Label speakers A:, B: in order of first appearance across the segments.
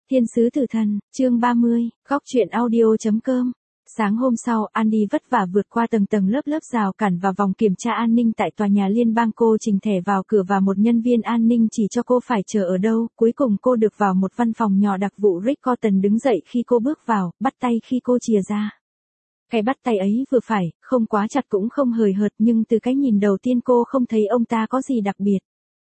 A: Thiên sứ tử thần, chương 30, góc truyện audio.com. Sáng hôm sau, Andy vất vả vượt qua tầng tầng lớp lớp rào cản và vòng kiểm tra an ninh tại tòa nhà liên bang. Cô trình thẻ vào cửa và một nhân viên an ninh chỉ cho cô phải chờ ở đâu. Cuối cùng cô được vào một văn phòng nhỏ. Đặc vụ Rick Cotton đứng dậy khi cô bước vào, bắt tay khi cô chìa ra. Cái bắt tay ấy vừa phải, không quá chặt cũng không hời hợt, nhưng từ cái nhìn đầu tiên cô không thấy ông ta có gì đặc biệt.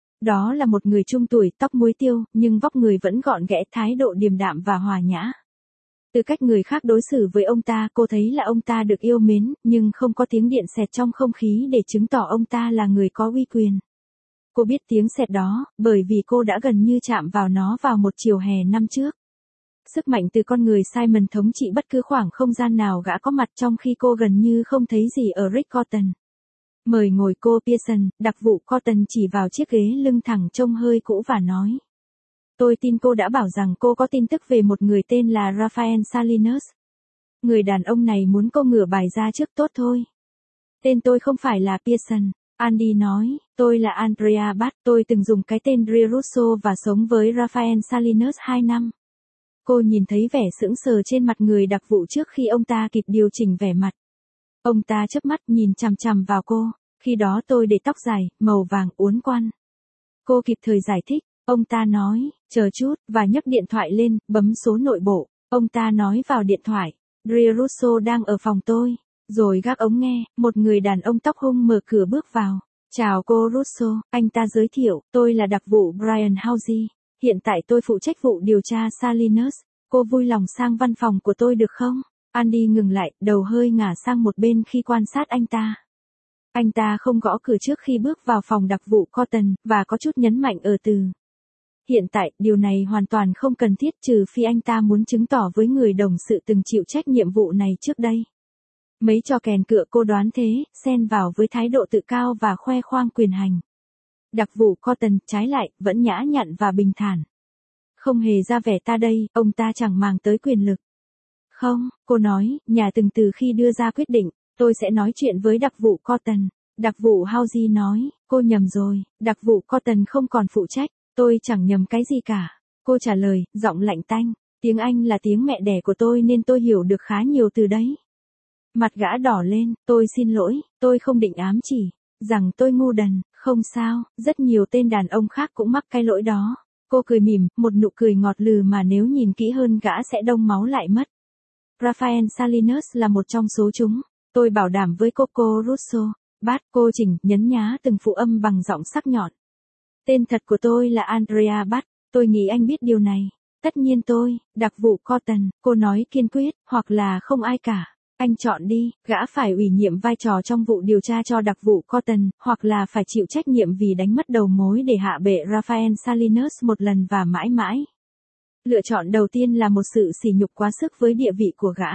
A: Đó là một người trung tuổi, tóc muối tiêu, nhưng vóc người vẫn gọn ghẽ, thái độ điềm đạm và hòa nhã. Từ cách người khác đối xử với ông ta, cô thấy là ông ta được yêu mến, nhưng không có tiếng điện xẹt trong không khí để chứng tỏ ông ta là người có uy quyền. Cô biết tiếng xẹt đó, bởi vì cô đã gần như chạm vào nó vào một chiều hè năm trước. Sức mạnh từ con người Simon thống trị bất cứ khoảng không gian nào gã có mặt, trong khi cô gần như không thấy gì ở Rick Cotton. Mời ngồi, cô Pearson. Đặc vụ Cotton chỉ vào chiếc ghế lưng thẳng trông hơi cũ và nói. Tôi tin cô đã bảo rằng cô có tin tức về một người tên là Rafael Salinas. Người đàn ông này muốn cô ngửa bài ra trước. Tốt thôi. Tên tôi không phải là Pearson. Andy nói, tôi là Andrea Bat. Tôi từng dùng cái tên Dre Russo và sống với Rafael Salinas 2 năm. Cô nhìn thấy vẻ sững sờ trên mặt người đặc vụ trước khi ông ta kịp điều chỉnh vẻ mặt. Ông ta chớp mắt nhìn chằm chằm vào cô. Khi đó tôi để tóc dài, màu vàng uốn quăn. Cô kịp thời giải thích. Ông ta nói, chờ chút, và nhấc điện thoại lên, bấm số nội bộ. Ông ta nói vào điện thoại, Dre Russo đang ở phòng tôi. Rồi gác ống nghe, một người đàn ông tóc hung mở cửa bước vào. Chào cô Russo, anh ta giới thiệu, tôi là đặc vụ Brian Housie. Hiện tại tôi phụ trách vụ điều tra Salinas. Cô vui lòng sang văn phòng của tôi được không? Andy ngừng lại, đầu hơi ngả sang một bên khi quan sát anh ta. Anh ta không gõ cửa trước khi bước vào phòng đặc vụ Cotton, và có chút nhấn mạnh ở từ. Hiện tại, điều này hoàn toàn không cần thiết, trừ phi anh ta muốn chứng tỏ với người đồng sự từng chịu trách nhiệm vụ này trước đây. Mấy trò kèn cựa cô đoán thế, xen vào với thái độ tự cao và khoe khoang quyền hành. Đặc vụ Cotton, trái lại, vẫn nhã nhặn và bình thản. Không hề ra vẻ ta đây, ông ta chẳng màng tới quyền lực. Không, cô nói, nhà từng từ khi đưa ra quyết định, tôi sẽ nói chuyện với đặc vụ Cotton. Đặc vụ Housie nói, cô nhầm rồi, đặc vụ Cotton không còn phụ trách, tôi chẳng nhầm cái gì cả. Cô trả lời, giọng lạnh tanh, tiếng Anh là tiếng mẹ đẻ của tôi nên tôi hiểu được khá nhiều từ đấy. Mặt gã đỏ lên, tôi xin lỗi, tôi không định ám chỉ, rằng tôi ngu đần, không sao, rất nhiều tên đàn ông khác cũng mắc cái lỗi đó. Cô cười mỉm, một nụ cười ngọt lừ mà nếu nhìn kỹ hơn gã sẽ đông máu lại mất. Rafael Salinas là một trong số chúng, tôi bảo đảm với cô Russo. Bát, cô chỉnh, nhấn nhá từng phụ âm bằng giọng sắc nhọn. Tên thật của tôi là Andrea Bat, tôi nghĩ anh biết điều này. Tất nhiên tôi, đặc vụ Cotton, cô nói kiên quyết, hoặc là không ai cả. Anh chọn đi, gã phải ủy nhiệm vai trò trong vụ điều tra cho đặc vụ Cotton, hoặc là phải chịu trách nhiệm vì đánh mất đầu mối để hạ bệ Rafael Salinas một lần và mãi mãi. Lựa chọn đầu tiên là một sự sỉ nhục quá sức với địa vị của gã.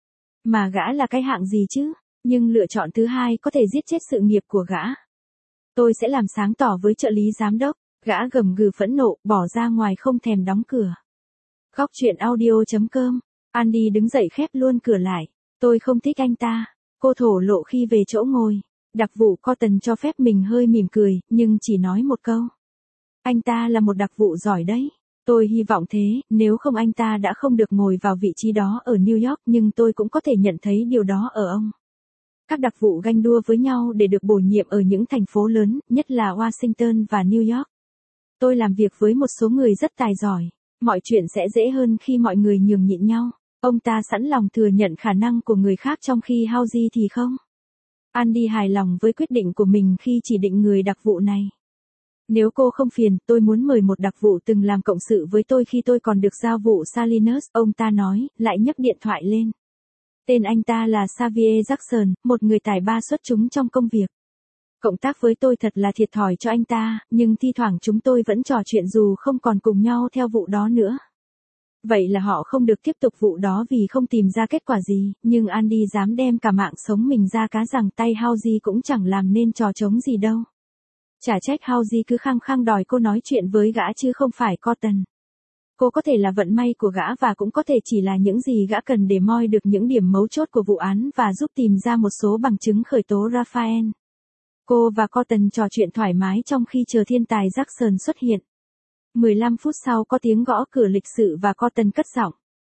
A: Mà gã là cái hạng gì chứ? Nhưng lựa chọn thứ hai có thể giết chết sự nghiệp của gã. Tôi sẽ làm sáng tỏ với trợ lý giám đốc. Gã gầm gừ phẫn nộ, bỏ ra ngoài không thèm đóng cửa. Góc truyện audio.com. Andy đứng dậy khép luôn cửa lại. Tôi không thích anh ta. Cô thổ lộ khi về chỗ ngồi. Đặc vụ Cotton cho phép mình hơi mỉm cười, nhưng chỉ nói một câu. Anh ta là một đặc vụ giỏi đấy. Tôi hy vọng thế, nếu không anh ta đã không được ngồi vào vị trí đó ở New York, nhưng tôi cũng có thể nhận thấy điều đó ở ông. Các đặc vụ ganh đua với nhau để được bổ nhiệm ở những thành phố lớn, nhất là Washington và New York. Tôi làm việc với một số người rất tài giỏi. Mọi chuyện sẽ dễ hơn khi mọi người nhường nhịn nhau. Ông ta sẵn lòng thừa nhận khả năng của người khác trong khi Housie thì không. Andy hài lòng với quyết định của mình khi chỉ định người đặc vụ này. Nếu cô không phiền, tôi muốn mời một đặc vụ từng làm cộng sự với tôi khi tôi còn được giao vụ Salinas, ông ta nói, lại nhấc điện thoại lên. Tên anh ta là Xavier Jackson, một người tài ba xuất chúng trong công việc. Cộng tác với tôi thật là thiệt thòi cho anh ta, nhưng thi thoảng chúng tôi vẫn trò chuyện dù không còn cùng nhau theo vụ đó nữa. Vậy là họ không được tiếp tục vụ đó vì không tìm ra kết quả gì, nhưng Andy dám đem cả mạng sống mình ra cá rằng tay Housie cũng chẳng làm nên trò trống gì đâu. Chả trách Housie cứ khăng khăng đòi cô nói chuyện với gã chứ không phải Cotton. Cô có thể là vận may của gã và cũng có thể chỉ là những gì gã cần để moi được những điểm mấu chốt của vụ án và giúp tìm ra một số bằng chứng khởi tố Rafael. Cô và Cotton trò chuyện thoải mái trong khi chờ thiên tài Jackson xuất hiện. 15 phút sau có tiếng gõ cửa lịch sự và Cotton cất giọng.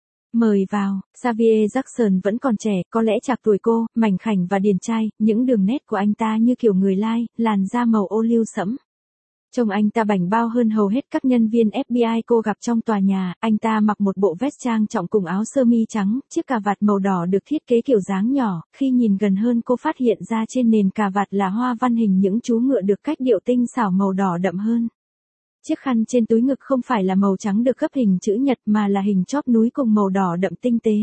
A: Mời vào. Xavier Jackson vẫn còn trẻ, có lẽ chạc tuổi cô, mảnh khảnh và điển trai, những đường nét của anh ta như kiểu người Lai, làn da màu ô liu sẫm. Trông anh ta bảnh bao hơn hầu hết các nhân viên FBI cô gặp trong tòa nhà, anh ta mặc một bộ vest trang trọng cùng áo sơ mi trắng, chiếc cà vạt màu đỏ được thiết kế kiểu dáng nhỏ, khi nhìn gần hơn cô phát hiện ra trên nền cà vạt là hoa văn hình những chú ngựa được cách điệu tinh xảo màu đỏ đậm hơn. Chiếc khăn trên túi ngực không phải là màu trắng được gấp hình chữ nhật mà là hình chóp núi cùng màu đỏ đậm tinh tế.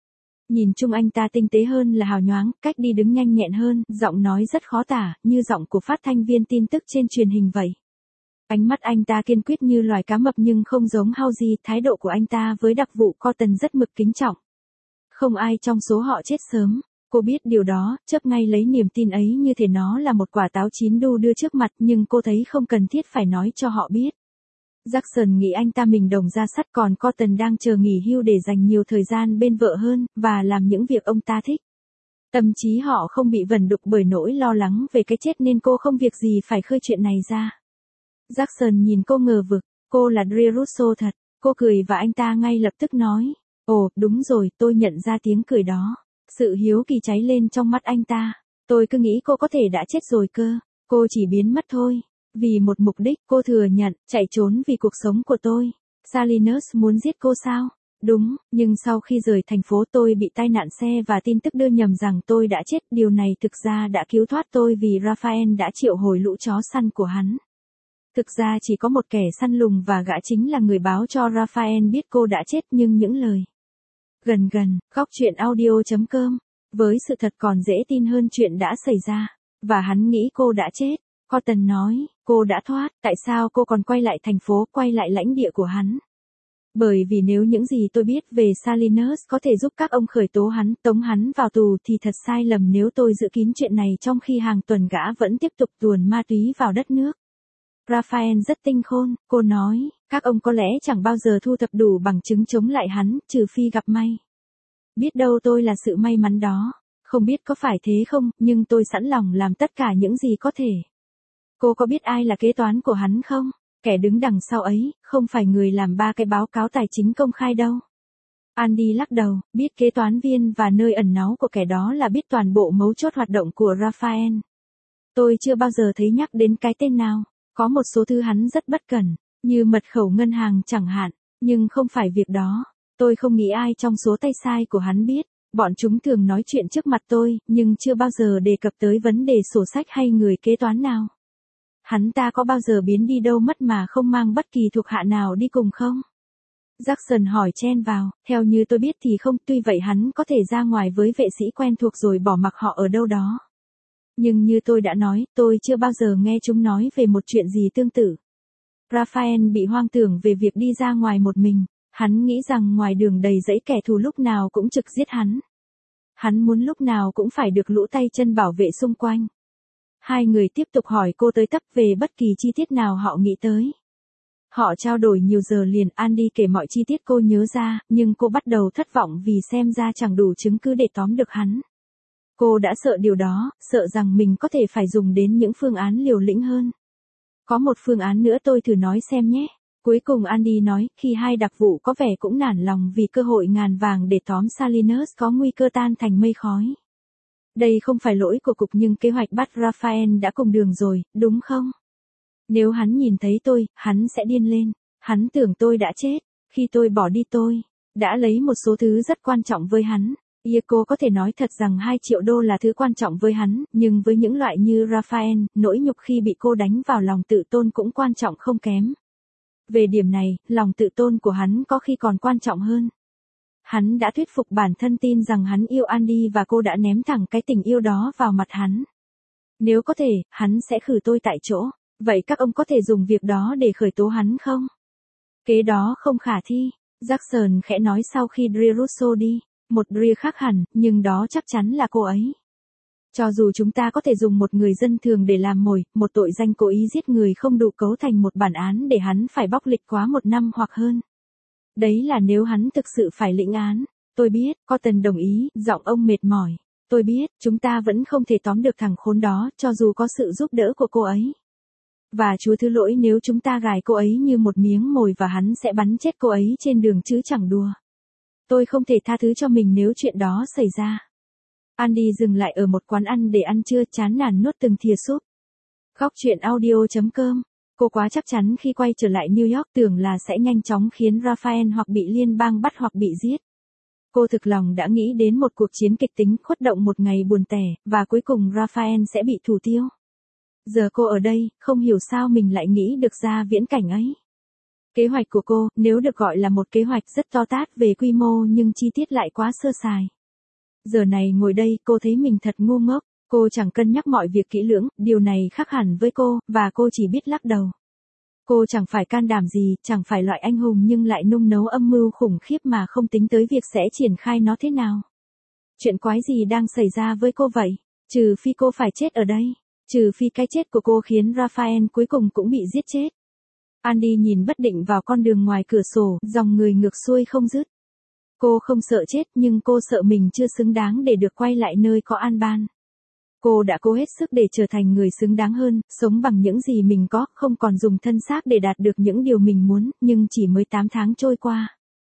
A: Nhìn chung anh ta tinh tế hơn là hào nhoáng, cách đi đứng nhanh nhẹn hơn, giọng nói rất khó tả, như giọng của phát thanh viên tin tức trên truyền hình vậy. Ánh mắt anh ta kiên quyết như loài cá mập nhưng không giống Howie, thái độ của anh ta với đặc vụ Cotton rất mực kính trọng. Không ai trong số họ chết sớm. Cô biết điều đó, chớp ngay lấy niềm tin ấy như thể nó là một quả táo chín đu đưa trước mặt nhưng cô thấy không cần thiết phải nói cho họ biết. Jackson nghĩ anh ta mình đồng ra sắt còn Cotton đang chờ nghỉ hưu để dành nhiều thời gian bên vợ hơn, và làm những việc ông ta thích. Tâm trí họ không bị vẩn đục bởi nỗi lo lắng về cái chết nên cô không việc gì phải khơi chuyện này ra. Jackson nhìn cô ngờ vực, cô là Dre Russo thật, cô cười và anh ta ngay lập tức nói. Ồ, đúng rồi, tôi nhận ra tiếng cười đó. Sự hiếu kỳ cháy lên trong mắt anh ta. Tôi cứ nghĩ cô có thể đã chết rồi cơ. Cô chỉ biến mất thôi. Vì một mục đích, cô thừa nhận, chạy trốn vì cuộc sống của tôi. Salinas muốn giết cô sao? Đúng, nhưng sau khi rời thành phố tôi bị tai nạn xe và tin tức đưa nhầm rằng tôi đã chết. Điều này thực ra đã cứu thoát tôi vì Raphael đã triệu hồi lũ chó săn của hắn. Thực ra chỉ có một kẻ săn lùng và gã chính là người báo cho Raphael biết cô đã chết nhưng những lời gần, góc truyện audio.com. Với sự thật còn dễ tin hơn chuyện đã xảy ra. Và hắn nghĩ cô đã chết. Cotton nói, cô đã thoát, tại sao cô còn quay lại thành phố, quay lại lãnh địa của hắn? Bởi vì nếu những gì tôi biết về Salinas có thể giúp các ông khởi tố hắn, tống hắn vào tù thì thật sai lầm nếu tôi giữ kín chuyện này trong khi hàng tuần gã vẫn tiếp tục tuồn ma túy vào đất nước. Raphael rất tinh khôn, cô nói, các ông có lẽ chẳng bao giờ thu thập đủ bằng chứng chống lại hắn, trừ phi gặp may. Biết đâu tôi là sự may mắn đó. Không biết có phải thế không, nhưng tôi sẵn lòng làm tất cả những gì có thể. Cô có biết ai là kế toán của hắn không? Kẻ đứng đằng sau ấy, không phải người làm 3 cái báo cáo tài chính công khai đâu. Andy lắc đầu, biết kế toán viên và nơi ẩn náu của kẻ đó là biết toàn bộ mấu chốt hoạt động của Raphael. Tôi chưa bao giờ thấy nhắc đến cái tên nào. Có một số thứ hắn rất bất cẩn, như mật khẩu ngân hàng chẳng hạn, nhưng không phải việc đó. Tôi không nghĩ ai trong số tay sai của hắn biết. Bọn chúng thường nói chuyện trước mặt tôi, nhưng chưa bao giờ đề cập tới vấn đề sổ sách hay người kế toán nào. Hắn ta có bao giờ biến đi đâu mất mà không mang bất kỳ thuộc hạ nào đi cùng không? Jackson hỏi chen vào, theo như tôi biết thì không, tuy vậy hắn có thể ra ngoài với vệ sĩ quen thuộc rồi bỏ mặc họ ở đâu đó. Nhưng như tôi đã nói, tôi chưa bao giờ nghe chúng nói về một chuyện gì tương tự. Raphael bị hoang tưởng về việc đi ra ngoài một mình. Hắn nghĩ rằng ngoài đường đầy dẫy kẻ thù lúc nào cũng trực giết hắn. Hắn muốn lúc nào cũng phải được lũ tay chân bảo vệ xung quanh. Hai người tiếp tục hỏi cô tới tấp về bất kỳ chi tiết nào họ nghĩ tới. Họ trao đổi nhiều giờ liền, Andy kể mọi chi tiết cô nhớ ra, nhưng cô bắt đầu thất vọng vì xem ra chẳng đủ chứng cứ để tóm được hắn. Cô đã sợ điều đó, sợ rằng mình có thể phải dùng đến những phương án liều lĩnh hơn. Có một phương án nữa tôi thử nói xem nhé. Cuối cùng Andy nói, khi hai đặc vụ có vẻ cũng nản lòng vì cơ hội ngàn vàng để tóm Salinas có nguy cơ tan thành mây khói. Đây không phải lỗi của cục nhưng kế hoạch bắt Raphael đã cùng đường rồi, đúng không? Nếu hắn nhìn thấy tôi, hắn sẽ điên lên. Hắn tưởng tôi đã chết. Khi tôi bỏ đi tôi đã lấy một số thứ rất quan trọng với hắn. Cô có thể nói thật rằng 2 triệu đô là thứ quan trọng với hắn, nhưng với những loại như Raphael, nỗi nhục khi bị cô đánh vào lòng tự tôn cũng quan trọng không kém. Về điểm này, lòng tự tôn của hắn có khi còn quan trọng hơn. Hắn đã thuyết phục bản thân tin rằng hắn yêu Andy và cô đã ném thẳng cái tình yêu đó vào mặt hắn. Nếu có thể, hắn sẽ khử tôi tại chỗ. Vậy các ông có thể dùng việc đó để khởi tố hắn không? Kế đó không khả thi. Jackson khẽ nói sau khi Dre Russo đi. Một Dre khác hẳn, nhưng đó chắc chắn là cô ấy. Cho dù chúng ta có thể dùng một người dân thường để làm mồi, một tội danh cố ý giết người không đủ cấu thành một bản án để hắn phải bóc lịch quá 1 năm hoặc hơn. Đấy là nếu hắn thực sự phải lĩnh án. Tôi biết, Cotton đồng ý, giọng ông mệt mỏi. Tôi biết, chúng ta vẫn không thể tóm được thằng khốn đó, cho dù có sự giúp đỡ của cô ấy. Và Chúa thứ lỗi nếu chúng ta gài cô ấy như một miếng mồi và hắn sẽ bắn chết cô ấy trên đường chứ chẳng đùa. Tôi không thể tha thứ cho mình nếu chuyện đó xảy ra. Andy dừng lại ở một quán ăn để ăn trưa, chán nản nuốt từng thìa súp. Góc chuyện audio.com. Cô quá chắc chắn khi quay trở lại New York, tưởng là sẽ nhanh chóng khiến Raphael hoặc bị liên bang bắt hoặc bị giết. Cô thực lòng đã nghĩ đến một cuộc chiến kịch tính khuất động một ngày buồn tẻ, và cuối cùng Raphael sẽ bị thủ tiêu. Giờ cô ở đây, không hiểu sao mình lại nghĩ được ra viễn cảnh ấy. Kế hoạch của cô, nếu được gọi là một kế hoạch rất to tát về quy mô nhưng chi tiết lại quá sơ sài. Giờ này ngồi đây, cô thấy mình thật ngu ngốc, cô chẳng cân nhắc mọi việc kỹ lưỡng, điều này khác hẳn với cô, và cô chỉ biết lắc đầu. Cô chẳng phải can đảm gì, chẳng phải loại anh hùng nhưng lại nung nấu âm mưu khủng khiếp mà không tính tới việc sẽ triển khai nó thế nào. Chuyện quái gì đang xảy ra với cô vậy? Trừ phi cô phải chết ở đây. Trừ phi cái chết của cô khiến Raphael cuối cùng cũng bị giết chết. Andy nhìn bất định vào con đường ngoài cửa sổ, dòng người ngược xuôi không dứt. Cô không sợ chết nhưng cô sợ mình chưa xứng đáng để được quay lại nơi có an ban. Cô đã cố hết sức để trở thành người xứng đáng hơn, sống bằng những gì mình có, không còn dùng thân xác để đạt được những điều mình muốn, nhưng chỉ mới 8 tháng trôi qua.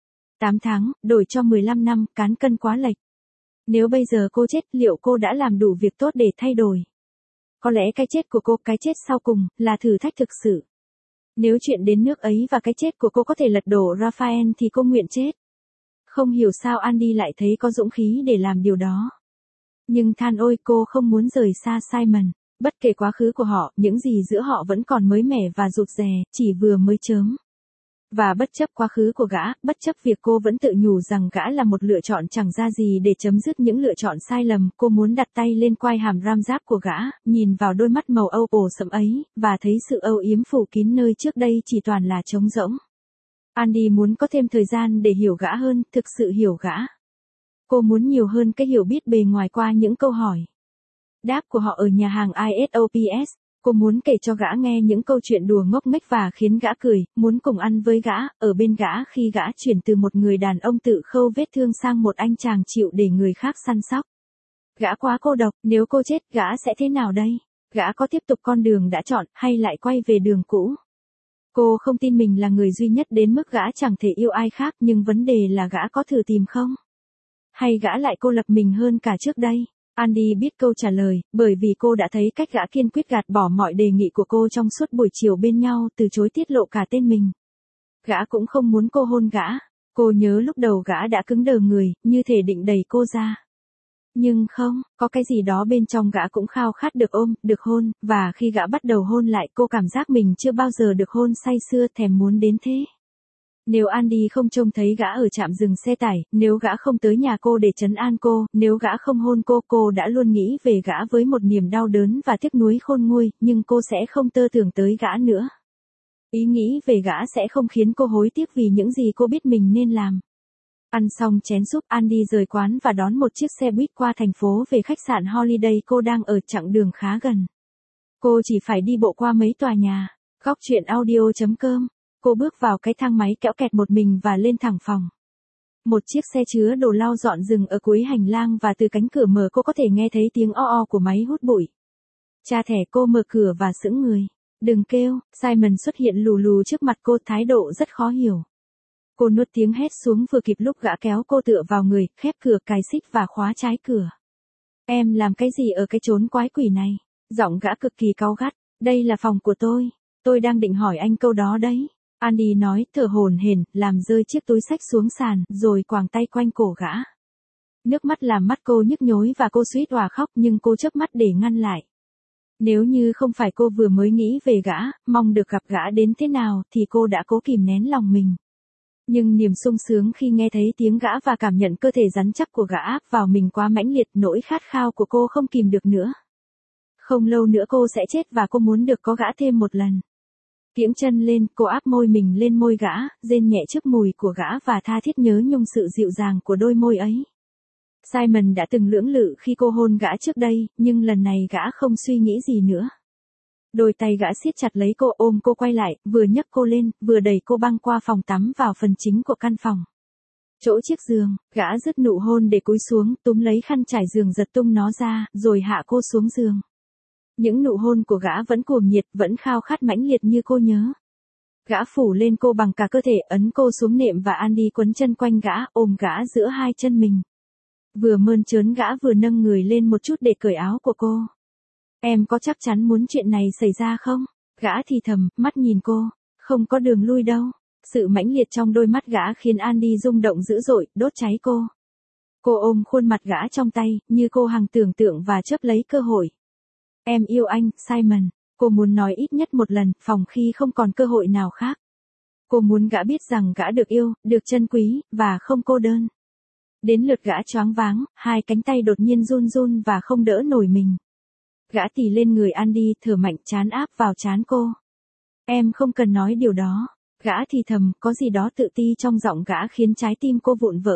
A: 8 tháng, đổi cho 15 năm, cán cân quá lệch. Nếu bây giờ cô chết, liệu cô đã làm đủ việc tốt để thay đổi? Có lẽ cái chết của cô, cái chết sau cùng, là thử thách thực sự. Nếu chuyện đến nước ấy và cái chết của cô có thể lật đổ Raphael thì cô nguyện chết. Không hiểu sao Andy lại thấy có dũng khí để làm điều đó. Nhưng than ôi, cô không muốn rời xa Simon. Bất kể quá khứ của họ, những gì giữa họ vẫn còn mới mẻ và rụt rè, chỉ vừa mới chớm. Và bất chấp quá khứ của gã, bất chấp việc cô vẫn tự nhủ rằng gã là một lựa chọn chẳng ra gì để chấm dứt những lựa chọn sai lầm, cô muốn đặt tay lên quai hàm ram giáp của gã, nhìn vào đôi mắt màu âu ồ sẫm ấy, và thấy sự âu yếm phủ kín nơi trước đây chỉ toàn là trống rỗng. Andy muốn có thêm thời gian để hiểu gã hơn, thực sự hiểu gã. Cô muốn nhiều hơn cái hiểu biết bề ngoài qua những câu hỏi đáp của họ ở nhà hàng ISOPS. Cô muốn kể cho gã nghe những câu chuyện đùa ngốc nghếch và khiến gã cười, muốn cùng ăn với gã, ở bên gã khi gã chuyển từ một người đàn ông tự khâu vết thương sang một anh chàng chịu để người khác săn sóc. Gã quá cô độc, nếu cô chết, gã sẽ thế nào đây? Gã có tiếp tục con đường đã chọn, hay lại quay về đường cũ? Cô không tin mình là người duy nhất đến mức gã chẳng thể yêu ai khác, nhưng vấn đề là gã có thử tìm không? Hay gã lại cô lập mình hơn cả trước đây? Andy biết câu trả lời, bởi vì cô đã thấy cách gã kiên quyết gạt bỏ mọi đề nghị của cô trong suốt buổi chiều bên nhau, từ chối tiết lộ cả tên mình. Gã cũng không muốn cô hôn gã. Cô nhớ lúc đầu gã đã cứng đờ người, như thể định đẩy cô ra. Nhưng không, có cái gì đó bên trong gã cũng khao khát được ôm, được hôn, và khi gã bắt đầu hôn lại, cô cảm giác mình chưa bao giờ được hôn say sưa, thèm muốn đến thế. Nếu Andy không trông thấy gã ở trạm dừng xe tải, nếu gã không tới nhà cô để trấn an cô, nếu gã không hôn cô đã luôn nghĩ về gã với một niềm đau đớn và tiếc nuối khôn nguôi, nhưng cô sẽ không tơ tưởng tới gã nữa. Ý nghĩ về gã sẽ không khiến cô hối tiếc vì những gì cô biết mình nên làm. Ăn xong chén súp, Andy rời quán và đón một chiếc xe buýt qua thành phố về khách sạn Holiday. Cô đang ở chặng đường khá gần. Cô chỉ phải đi bộ qua mấy tòa nhà. Góc chuyện audio.com. Cô bước vào cái thang máy kẽo kẹt một mình và lên thẳng phòng. Một chiếc xe chứa đồ lau dọn dừng ở cuối hành lang và từ cánh cửa mở cô có thể nghe thấy tiếng o o của máy hút bụi. Tra thẻ, cô mở cửa và sững người. Đừng kêu, Simon xuất hiện lù lù trước mặt cô, thái độ rất khó hiểu. Cô nuốt tiếng hét xuống vừa kịp lúc gã kéo cô tựa vào người, khép cửa, cài xích và khóa trái cửa. Em làm cái gì ở cái chốn quái quỷ này? Giọng gã cực kỳ cáu gắt. Đây là phòng của tôi. Tôi đang định hỏi anh câu đó đấy. Andy nói, thở hổn hển, làm rơi chiếc túi xách xuống sàn, rồi quàng tay quanh cổ gã. Nước mắt làm mắt cô nhức nhối và cô suýt òa khóc, nhưng cô chớp mắt để ngăn lại. Nếu như không phải cô vừa mới nghĩ về gã, mong được gặp gã đến thế nào, thì cô đã cố kìm nén lòng mình. Nhưng niềm sung sướng khi nghe thấy tiếng gã và cảm nhận cơ thể rắn chắc của gã áp vào mình quá mãnh liệt, nỗi khát khao của cô không kìm được nữa. Không lâu nữa cô sẽ chết và cô muốn được có gã thêm một lần. Kiễng chân lên, cô áp môi mình lên môi gã, rên nhẹ trước mùi của gã và tha thiết nhớ nhung sự dịu dàng của đôi môi ấy. Simon đã từng lưỡng lự khi cô hôn gã trước đây, nhưng lần này gã không suy nghĩ gì nữa. Đôi tay gã siết chặt lấy cô, ôm cô quay lại, vừa nhấc cô lên, vừa đẩy cô băng qua phòng tắm vào phần chính của căn phòng. Chỗ chiếc giường, gã dứt nụ hôn để cúi xuống, túm lấy khăn trải giường giật tung nó ra, rồi hạ cô xuống giường. Những nụ hôn của gã vẫn cuồng nhiệt, vẫn khao khát mãnh liệt như cô nhớ. Gã phủ lên cô bằng cả cơ thể, ấn cô xuống nệm và Andy quấn chân quanh gã, ôm gã giữa hai chân mình. Vừa mơn trớn gã vừa nâng người lên một chút để cởi áo của cô. Em có chắc chắn muốn chuyện này xảy ra không? Gã thì thầm, mắt nhìn cô. Không có đường lui đâu. Sự mãnh liệt trong đôi mắt gã khiến Andy rung động dữ dội, đốt cháy cô. Cô ôm khuôn mặt gã trong tay, như cô hằng tưởng tượng và chấp lấy cơ hội. Em yêu anh, Simon. Cô muốn nói ít nhất một lần, phòng khi không còn cơ hội nào khác. Cô muốn gã biết rằng gã được yêu, được trân quý, và không cô đơn. Đến lượt gã choáng váng, hai cánh tay đột nhiên run run và không đỡ nổi mình. Gã tì lên người Andy, thở mạnh, trán áp vào trán cô. Em không cần nói điều đó. Gã thì thầm, có gì đó tự ti trong giọng gã khiến trái tim cô vụn vỡ.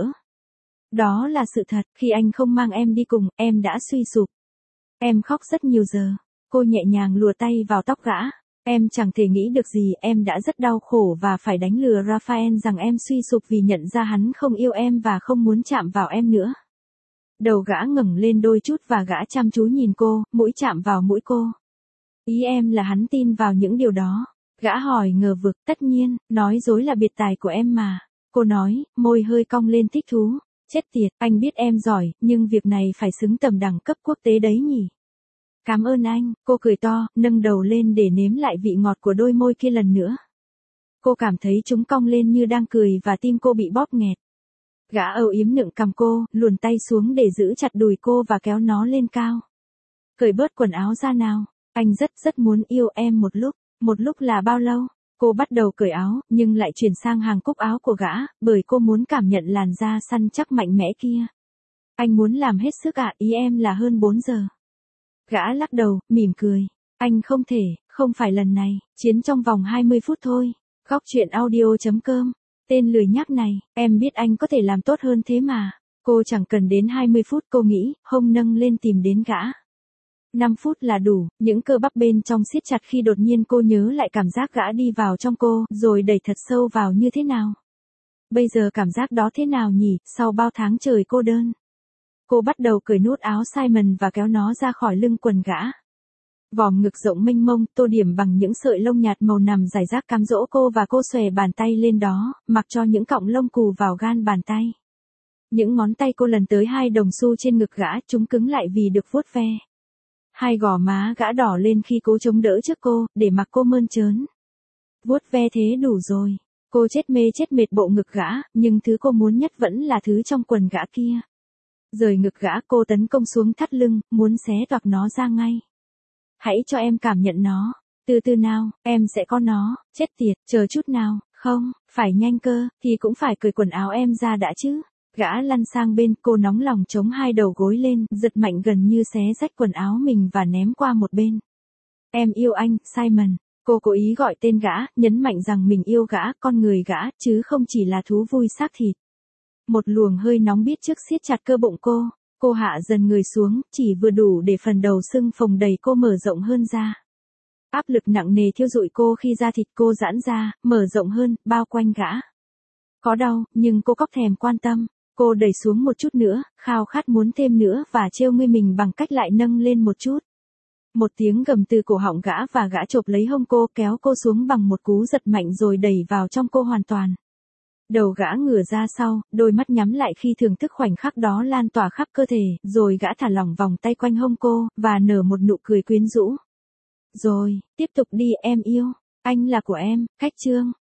A: Đó là sự thật, khi anh không mang em đi cùng, em đã suy sụp. Em khóc rất nhiều giờ. Cô nhẹ nhàng lùa tay vào tóc gã. Em chẳng thể nghĩ được gì, em đã rất đau khổ và phải đánh lừa Raphael rằng em suy sụp vì nhận ra hắn không yêu em và không muốn chạm vào em nữa. Đầu gã ngẩng lên đôi chút và gã chăm chú nhìn cô, mũi chạm vào mũi cô. Ý em là hắn tin vào những điều đó. Gã hỏi ngờ vực, tất nhiên, nói dối là biệt tài của em mà. Cô nói, môi hơi cong lên thích thú. Chết tiệt, anh biết em giỏi, nhưng việc này phải xứng tầm đẳng cấp quốc tế đấy nhỉ. Cảm ơn anh, cô cười to, nâng đầu lên để nếm lại vị ngọt của đôi môi kia lần nữa. Cô cảm thấy chúng cong lên như đang cười và tim cô bị bóp nghẹt. Gã âu yếm nựng cằm cô, luồn tay xuống để giữ chặt đùi cô và kéo nó lên cao. Cởi bớt quần áo ra nào, anh rất muốn yêu em một lúc là bao lâu? Cô bắt đầu cởi áo, nhưng lại chuyển sang hàng cúc áo của gã, bởi cô muốn cảm nhận làn da săn chắc mạnh mẽ kia. Anh muốn làm hết sức ạ, ý em là hơn 4 giờ. Gã lắc đầu, mỉm cười. Anh không thể, không phải lần này, chiến trong vòng 20 phút thôi. Góc truyện audio.com. Tên lười nhác này, em biết anh có thể làm tốt hơn thế mà. Cô chẳng cần đến 20 phút, cô nghĩ, hông nâng lên tìm đến gã. 5 phút là đủ, những cơ bắp bên trong siết chặt khi đột nhiên cô nhớ lại cảm giác gã đi vào trong cô, rồi đẩy thật sâu vào như thế nào. Bây giờ cảm giác đó thế nào nhỉ, sau bao tháng trời cô đơn. Cô bắt đầu cởi nút áo Simon và kéo nó ra khỏi lưng quần gã. Vòm ngực rộng mênh mông, tô điểm bằng những sợi lông nhạt màu nằm rải rác cám dỗ cô và cô xòe bàn tay lên đó, mặc cho những cọng lông cù vào gan bàn tay. Những ngón tay cô lần tới hai đồng xu trên ngực gã, chúng cứng lại vì được vuốt ve. Hai gò má gã đỏ lên khi cố chống đỡ trước cô, để mặc cô mơn trớn. Vuốt ve thế đủ rồi. Cô chết mê chết mệt bộ ngực gã, nhưng thứ cô muốn nhất vẫn là thứ trong quần gã kia. Rời ngực gã, cô tấn công xuống thắt lưng, muốn xé toạc nó ra ngay. Hãy cho em cảm nhận nó. Từ từ nào, em sẽ có nó. Chết tiệt, chờ chút nào. Không, phải nhanh cơ, thì cũng phải cởi quần áo em ra đã chứ. Gã lăn sang bên, cô nóng lòng chống hai đầu gối lên, giật mạnh gần như xé rách quần áo mình và ném qua một bên. Em yêu anh, Simon. Cô cố ý gọi tên gã, nhấn mạnh rằng mình yêu gã, con người gã, chứ không chỉ là thú vui xác thịt. Một luồng hơi nóng biết trước siết chặt cơ bụng cô. Cô hạ dần người xuống, chỉ vừa đủ để phần đầu sưng phồng đầy cô mở rộng hơn ra. Áp lực nặng nề thiêu rụi cô khi da thịt cô giãn ra, mở rộng hơn, bao quanh gã. Có đau, nhưng cô cóc thèm quan tâm. Cô đẩy xuống một chút nữa, khao khát muốn thêm nữa và trêu ngươi mình bằng cách lại nâng lên một chút. Một tiếng gầm từ cổ họng gã và gã chộp lấy hông cô, kéo cô xuống bằng một cú giật mạnh rồi đẩy vào trong cô hoàn toàn. Đầu gã ngửa ra sau, đôi mắt nhắm lại khi thưởng thức khoảnh khắc đó lan tỏa khắp cơ thể, rồi gã thả lỏng vòng tay quanh hông cô, và nở một nụ cười quyến rũ. Rồi, tiếp tục đi em yêu, anh là của em, cách chương.